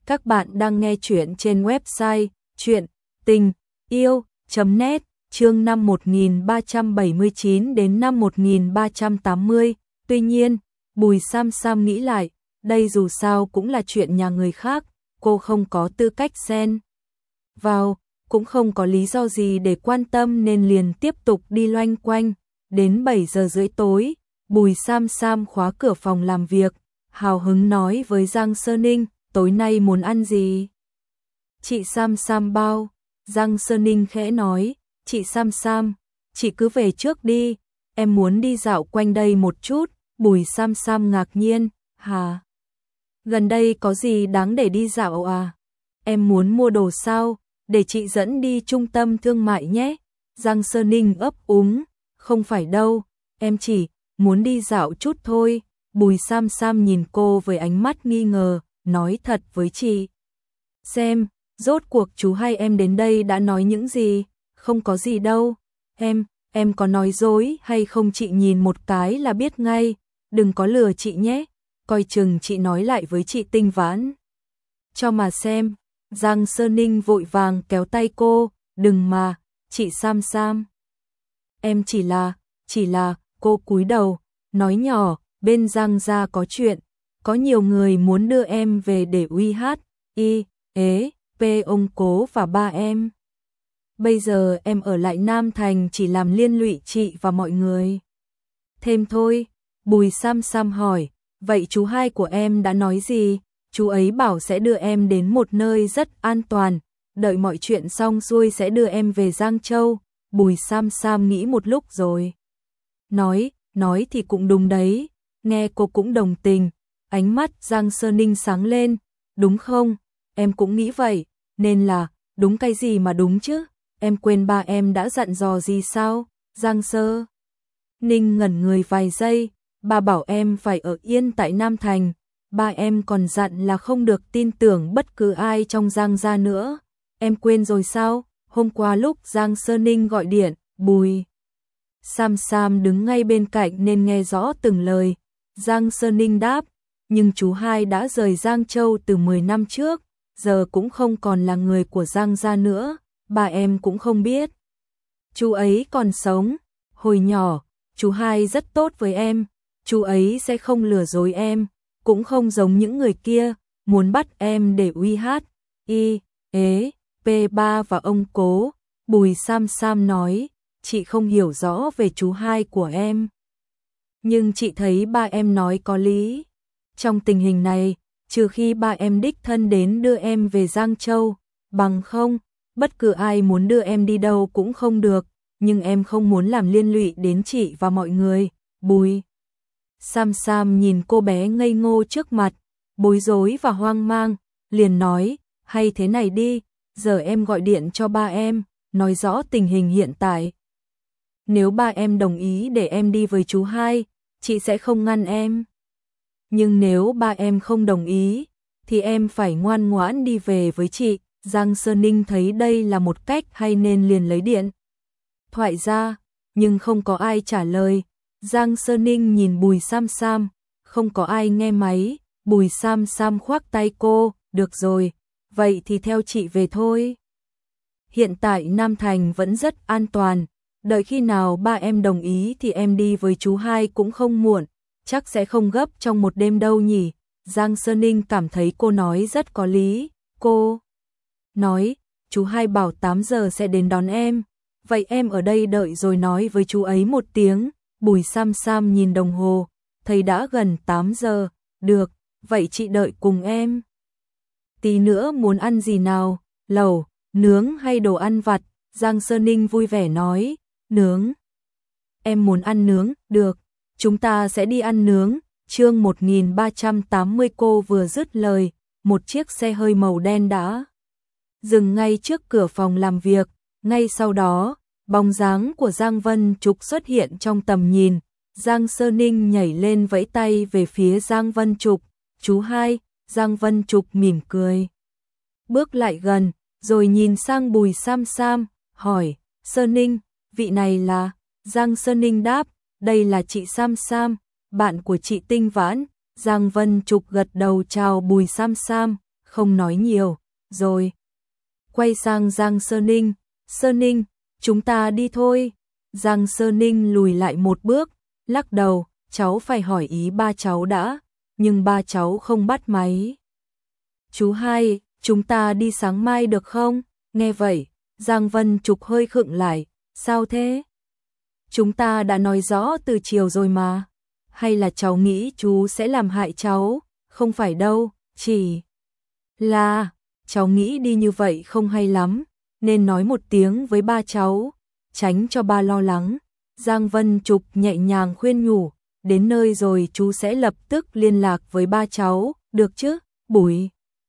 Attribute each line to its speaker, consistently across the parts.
Speaker 1: Các bạn đang nghe chuyện trên website chuyện tình yêu.net, chương năm 1379 đến năm 1380. Tuy nhiên, Bùi Sam Sam nghĩ lại, đây dù sao cũng là chuyện nhà người khác, cô không có tư cách xen vào, cũng không có lý do gì để quan tâm nên liền tiếp tục đi loanh quanh. Đến 7 giờ rưỡi tối, Bùi Sam Sam khóa cửa phòng làm việc, hào hứng nói với Giang Sơ Ninh, tối nay muốn ăn gì? Chị Sam Sam bao. Giang Sơ Ninh khẽ nói, chị Sam Sam, chị cứ về trước đi, em muốn đi dạo quanh đây một chút. Bùi Sam Sam ngạc nhiên, hả? Gần đây có gì đáng để đi dạo à? Em muốn mua đồ sao? Để chị dẫn đi trung tâm thương mại nhé. Giang Sơ Ninh ấp úng, không phải đâu, em chỉ muốn đi dạo chút thôi. Bùi Sam Sam nhìn cô với ánh mắt nghi ngờ, nói thật với chị xem, rốt cuộc chú hay em đến đây đã nói những gì? Không có gì đâu. Em có nói dối hay không chị nhìn một cái là biết ngay, đừng có lừa chị nhé, coi chừng chị nói lại với chị Tinh Vãn cho mà xem. Giang Sơ Ninh vội vàng kéo tay cô, đừng mà, chị Sam Sam. Em chỉ là, cô cúi đầu, nói nhỏ, bên Giang gia có chuyện, có nhiều người muốn đưa em về để uy hát, ông cố và ba em. Bây giờ em ở lại Nam Thành chỉ làm liên lụy chị và mọi người thêm thôi. Bùi Sam Sam hỏi, vậy chú hai của em đã nói gì? Chú ấy bảo sẽ đưa em đến một nơi rất an toàn, đợi mọi chuyện xong xuôi sẽ đưa em về Giang Châu. Bùi Sam Sam nghĩ một lúc rồi nói thì cũng đúng đấy, nghe cô cũng đồng tình. Ánh mắt Giang Sơ Ninh sáng lên, đúng không? Em cũng nghĩ vậy, nên là, đúng cái gì mà đúng chứ? Em quên ba em đã dặn dò gì sao? Giang Sơ Ninh ngẩn người vài giây, ba bảo em phải ở yên tại Nam Thành, ba em còn dặn là không được tin tưởng bất cứ ai trong Giang gia nữa. Em quên rồi sao? Hôm qua lúc Giang Sơ Ninh gọi điện, Bùi Sam Sam đứng ngay bên cạnh nên nghe rõ từng lời. Giang Sơ Ninh đáp, nhưng chú hai đã rời Giang Châu từ 10 năm trước, giờ cũng không còn là người của Giang gia nữa, ba em cũng không biết chú ấy còn sống. Hồi nhỏ, chú hai rất tốt với em, chú ấy sẽ không lừa dối em, cũng không giống những người kia, muốn bắt em để uy hát, P3 và ông cố. Bùi Sam Sam nói, chị không hiểu rõ về chú hai của em, nhưng chị thấy ba em nói có lý. Trong tình hình này, trừ khi ba em đích thân đến đưa em về Giang Châu, bằng không, bất cứ ai muốn đưa em đi đâu cũng không được, nhưng em không muốn làm liên lụy đến chị và mọi người. Bùi Sam Sam nhìn cô bé ngây ngô trước mặt, bối rối và hoang mang, liền nói, hay thế này đi, giờ em gọi điện cho ba em, nói rõ tình hình hiện tại. Nếu ba em đồng ý để em đi với chú hai, chị sẽ không ngăn em. Nhưng nếu ba em không đồng ý, thì em phải ngoan ngoãn đi về với chị. Giang Sơ Ninh thấy đây là một cách hay nên liền lấy điện thoại ra, nhưng không có ai trả lời. Giang Sơ Ninh nhìn Bùi Sam Sam, không có ai nghe máy. Bùi Sam Sam khoác tay cô, được rồi, vậy thì theo chị về thôi. Hiện tại Nam Thành vẫn rất an toàn, đợi khi nào ba em đồng ý thì em đi với chú hai cũng không muộn, chắc sẽ không gấp trong một đêm đâu nhỉ. Giang Sơ Ninh cảm thấy cô nói rất có lý. Cô nói, chú hai bảo 8 giờ sẽ đến đón em, vậy em ở đây đợi rồi nói với chú ấy một tiếng. Bùi Sam Sam nhìn đồng hồ, thấy đã gần 8 giờ, được, vậy chị đợi cùng em. Tí nữa muốn ăn gì nào, lẩu, nướng hay đồ ăn vặt? Giang Sơ Ninh vui vẻ nói, nướng. Em muốn ăn nướng, được, chúng ta sẽ đi ăn nướng. Chương 1380. Cô vừa dứt lời, một chiếc xe hơi màu đen đã dừng ngay trước cửa phòng làm việc. Ngay sau đó, bóng dáng của Giang Vân Trục xuất hiện trong tầm nhìn. Giang Sơ Ninh nhảy lên vẫy tay về phía Giang Vân Trục, chú hai. Giang Vân Trục mỉm cười, bước lại gần, rồi nhìn sang Bùi Sam Sam, hỏi, Sơ Ninh, vị này là? Giang Sơ Ninh đáp, đây là chị Sam Sam, bạn của chị Tinh Vãn. Giang Vân Trục gật đầu chào Bùi Sam Sam, không nói nhiều, rồi quay sang Giang Sơ Ninh, chúng ta đi thôi. Giang Sơ Ninh lùi lại một bước, lắc đầu, cháu phải hỏi ý ba cháu đã, nhưng ba cháu không bắt máy. Chú hai, chúng ta đi sáng mai được không? Nghe vậy, Giang Vân Trục hơi khựng lại, sao thế? Chúng ta đã nói rõ từ chiều rồi mà. Hay là cháu nghĩ chú sẽ làm hại cháu? Không phải đâu, chỉ là cháu nghĩ đi như vậy không hay lắm, nên nói một tiếng với ba cháu, tránh cho ba lo lắng. Giang Vân Trục nhẹ nhàng khuyên nhủ, đến nơi rồi chú sẽ lập tức liên lạc với ba cháu, được chứ? Bùi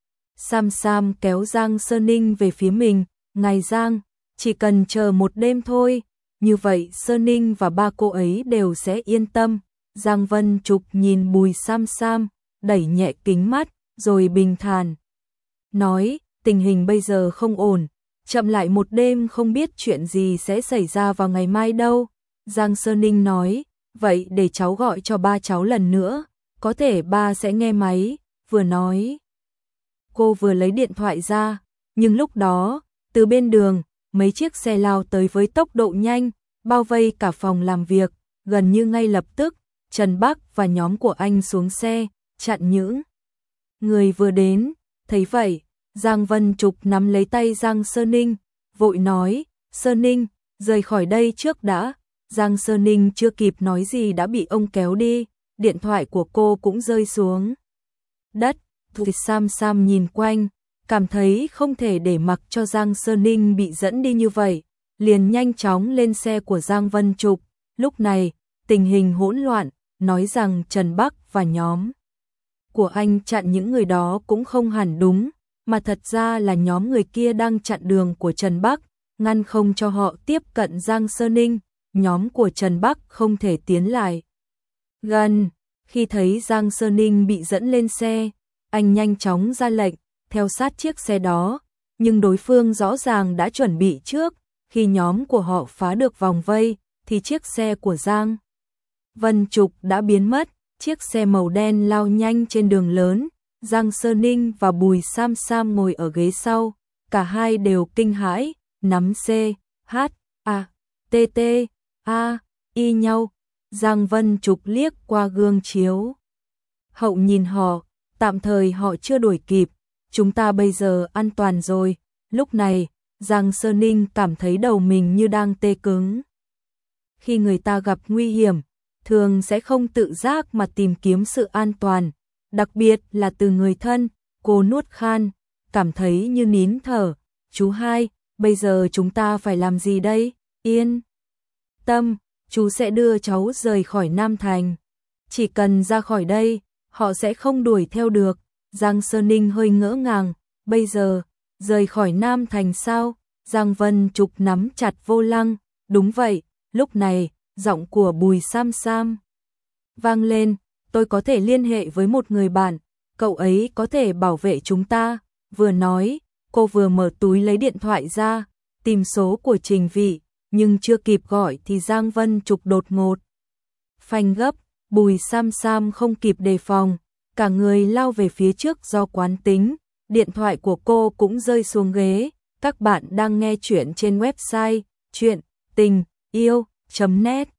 Speaker 1: Sam kéo Giang Sơn Ninh về phía mình, ngài Giang, chỉ cần chờ một đêm thôi, như vậy Sơn Ninh và ba cô ấy đều sẽ yên tâm. Giang Vân Trục nhìn Bùi Sam, đẩy nhẹ kính mắt, rồi bình thản nói, tình hình bây giờ không ổn, chậm lại một đêm không biết chuyện gì sẽ xảy ra vào ngày mai đâu. Giang Sơn Ninh nói, vậy để cháu gọi cho ba cháu lần nữa, có thể ba sẽ nghe máy. Vừa nói, cô vừa lấy điện thoại ra, nhưng lúc đó, từ bên đường, mấy chiếc xe lao tới với tốc độ nhanh, bao vây cả phòng làm việc, gần như ngay lập tức, Trần Bắc và nhóm của anh xuống xe, chặn những người vừa đến. Thấy vậy, Giang Vân Trục nắm lấy tay Giang Sơn Ninh, vội nói, Sơn Ninh, rời khỏi đây trước đã. Giang Sơn Ninh chưa kịp nói gì đã bị ông kéo đi, điện thoại của cô cũng rơi xuống đất. Thì Sam nhìn quanh, cảm thấy không thể để mặc cho Giang Sơn Ninh bị dẫn đi như vậy, liền nhanh chóng lên xe của Giang Vân Trục. Lúc này, tình hình hỗn loạn, nói rằng Trần Bắc và nhóm của anh chặn những người đó cũng không hẳn đúng, mà thật ra là nhóm người kia đang chặn đường của Trần Bắc, ngăn không cho họ tiếp cận Giang Sơn Ninh, nhóm của Trần Bắc không thể tiến lại gần. Khi thấy Giang Sơn Ninh bị dẫn lên xe, anh nhanh chóng ra lệnh, theo sát chiếc xe đó, nhưng đối phương rõ ràng đã chuẩn bị trước, khi nhóm của họ phá được vòng vây, thì chiếc xe của Giang Vân Trục đã biến mất, chiếc xe màu đen lao nhanh trên đường lớn, Giang Sơn Ninh và Bùi Sam ngồi ở ghế sau, cả hai đều kinh hãi, nắm y nhau. Giang Vân Trục liếc qua gương chiếu hậu nhìn họ, tạm thời họ chưa đuổi kịp, chúng ta bây giờ an toàn rồi. Lúc này, Giang Sơn Ninh cảm thấy đầu mình như đang tê cứng. Khi người ta gặp nguy hiểm, thường sẽ không tự giác mà tìm kiếm sự an toàn, đặc biệt là từ người thân. Cô nuốt khan, cảm thấy như nín thở. Chú hai, bây giờ chúng ta phải làm gì đây? Yên tâm, chú sẽ đưa cháu rời khỏi Nam Thành. Chỉ cần ra khỏi đây, họ sẽ không đuổi theo được. Giang Sơn Ninh hơi ngỡ ngàng, bây giờ, rời khỏi Nam Thành sao? Giang Vân Trục nắm chặt vô lăng, đúng vậy. Lúc này, giọng của Bùi Sam vang lên, tôi có thể liên hệ với một người bạn, cậu ấy có thể bảo vệ chúng ta. Vừa nói, cô vừa mở túi lấy điện thoại ra, tìm số của Trình Vị, nhưng chưa kịp gọi thì Giang Vân Trục đột ngột phanh gấp. Bùi Sam không kịp đề phòng, cả người lao về phía trước do quán tính, điện thoại của cô cũng rơi xuống ghế. Các bạn đang nghe chuyện trên website truyện tình yêu.net